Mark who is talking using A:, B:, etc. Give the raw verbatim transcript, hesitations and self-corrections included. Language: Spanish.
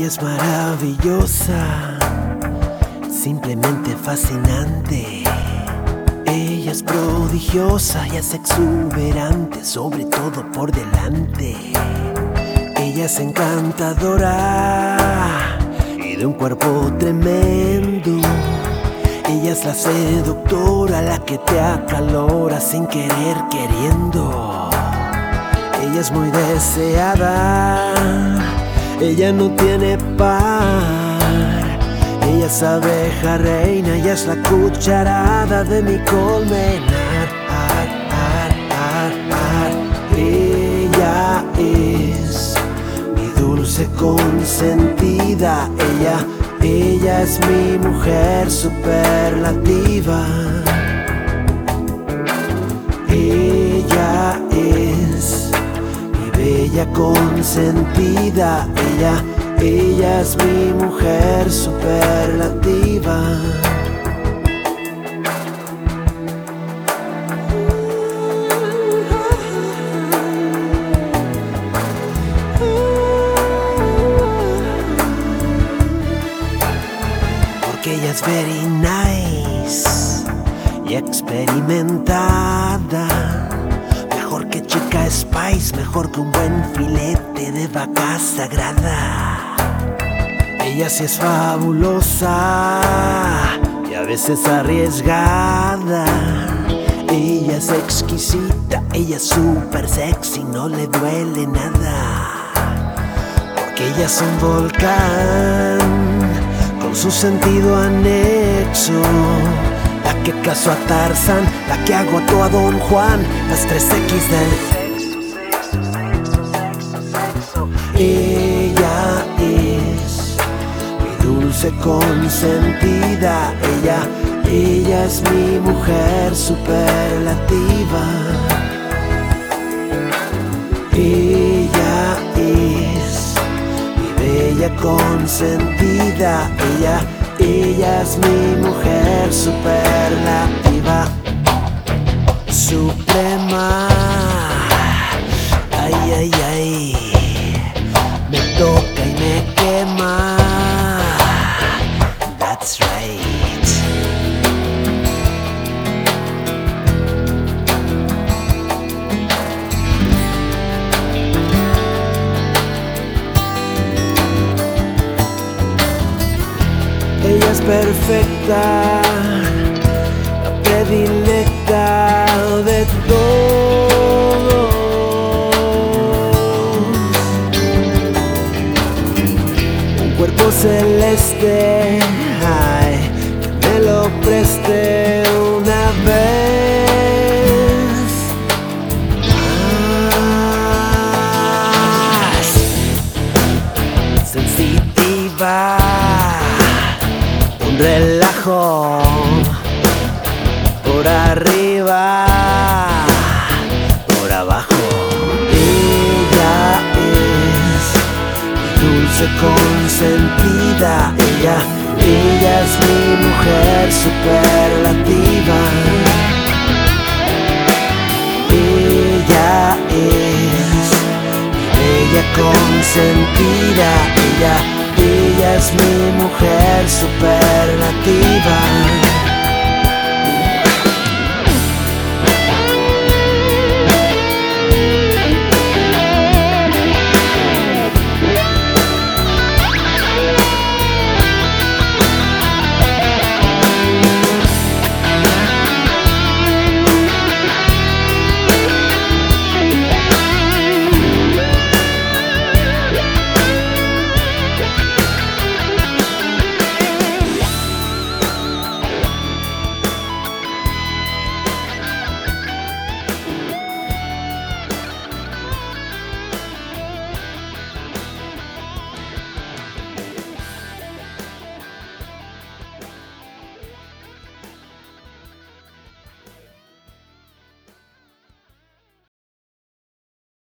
A: Ella es maravillosa, simplemente fascinante. Ella es prodigiosa y es exuberante, sobre todo por delante. Ella es encantadora y de un cuerpo tremendo. Ella es la seductora, la que te acalora sin querer queriendo. Ella es muy deseada, ella no tiene par. Ella es abeja reina, ella es la cucharada de mi colmenar. Ar, ar, ar, ar. Ella es mi dulce consentida. Ella, ella es mi mujer superlativa. Ella es mi bella consentida. Ella, ella es mi mujer superlativa. Porque ella es very nice y experimentada. Mejor que Chica Spice, mejor que un buen filete de vaca sagrada. Ella sí es fabulosa y a veces arriesgada. Ella es exquisita, ella es super sexy, no le duele nada. Porque ella es un volcán con su sentido anexo. La que casó a Tarzán, la que agotó a Don Juan, las tres equis del sexo, sexo, sexo, sexo. Ella es mi dulce consentida. Ella, ella es mi mujer superlativa. Ella es mi bella consentida. Ella, ella es mi mujer superlativa. Suprema. Ay, ay, ay. Me toca y me quema. That's right. Ella es perfecta, la predilecta de todos. Un cuerpo celeste, ay, que me lo preste una vez más. Sensitiva, un relajo por arriba, por abajo. Ella es mi dulce consentida. Ella, ella es mi mujer superlativa. Ella es mi bella consentida. Ella, ella es mi mujer superlativa.